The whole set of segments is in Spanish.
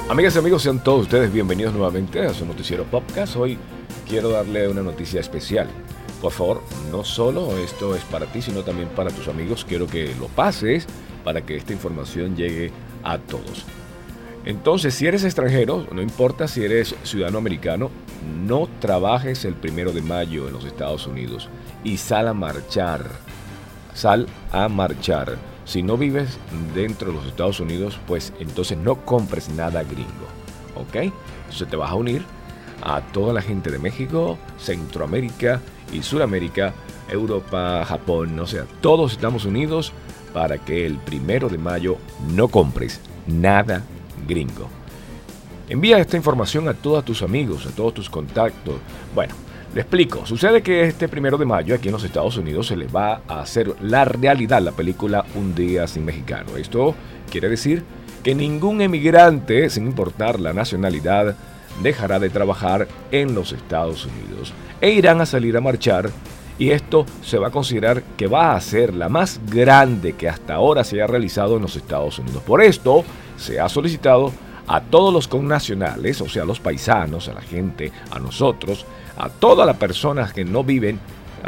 Amigas y amigos, sean todos ustedes bienvenidos nuevamente a su noticiero Podcast. Hoy quiero darle una noticia especial. Por favor, no solo esto es para ti, sino también para tus amigos. Quiero que lo pases para que esta información llegue a todos. Entonces, si eres extranjero, no importa si eres ciudadano americano, no trabajes el 1 de mayo en los Estados Unidos y sal a marchar. Sal a marchar. Si no vives dentro de los Estados Unidos, pues entonces no compres nada gringo, ¿ok? Entonces te vas a unir a toda la gente de México, Centroamérica y Sudamérica, Europa, Japón, o sea, todos estamos unidos para que el 1 de mayo no compres nada gringo. Envía esta información a todos tus amigos, a todos tus contactos. Bueno, le explico. Sucede que este 1 de mayo aquí en los Estados Unidos se le va a hacer la realidad la película Un Día Sin Mexicano. Esto quiere decir que ningún emigrante, sin importar la nacionalidad, dejará de trabajar en los Estados Unidos e irán a salir a marchar, y esto se va a considerar que va a ser la más grande que hasta ahora se haya realizado en los Estados Unidos. Por esto se ha solicitado a todos los connacionales, o sea, a los paisanos, a la gente, a nosotros, a todas las personas que no viven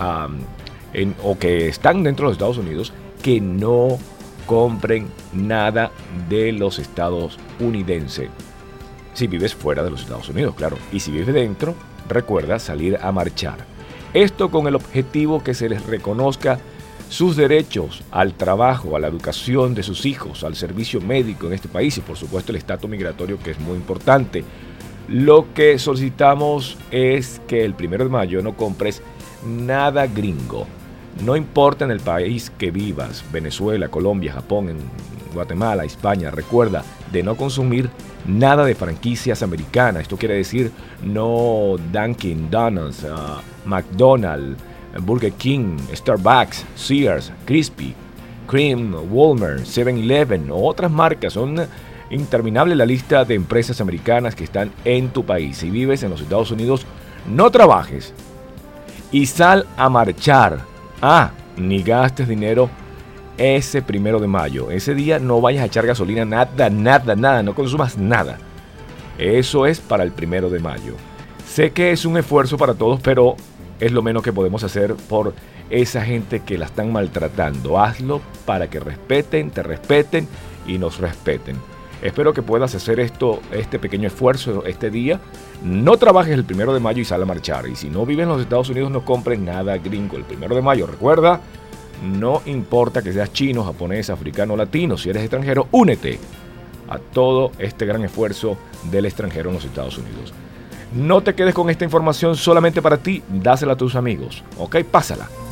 o que están dentro de los Estados Unidos, que no compren nada de los estadounidenses. Si vives fuera de los Estados Unidos, claro. Y si vives dentro, recuerda salir a marchar. Esto con el objetivo que se les reconozca sus derechos al trabajo, a la educación de sus hijos, al servicio médico en este país y por supuesto el estatus migratorio, que es muy importante. Lo que solicitamos es que el 1 de mayo no compres nada gringo. No importa en el país que vivas, Venezuela, Colombia, Japón, en Guatemala, España, recuerda de no consumir nada de franquicias americanas. Esto quiere decir no Dunkin' Donuts, McDonald's, Burger King, Starbucks, Sears, Krispy Kreme, Walmart, 7-Eleven o otras marcas. Son interminable la lista de empresas americanas que están en tu país. Si vives en los Estados Unidos, no trabajes y sal a marchar. Ni gastes dinero ese 1 de mayo. Ese día no vayas a echar gasolina, nada, no consumas nada. Eso es para el 1 de mayo. Sé que es un esfuerzo para todos, pero es lo menos que podemos hacer por esa gente que la están maltratando. Hazlo para que te respeten y nos respeten. Espero que puedas hacer este pequeño esfuerzo este día. No trabajes el 1 de mayo y sal a marchar. Y si no vives en los Estados Unidos, no compres nada gringo el 1 de mayo. Recuerda, no importa que seas chino, japonés, africano, latino. Si eres extranjero, únete a todo este gran esfuerzo del extranjero en los Estados Unidos. No te quedes con esta información solamente para ti, dásela a tus amigos, ¿ok? Pásala.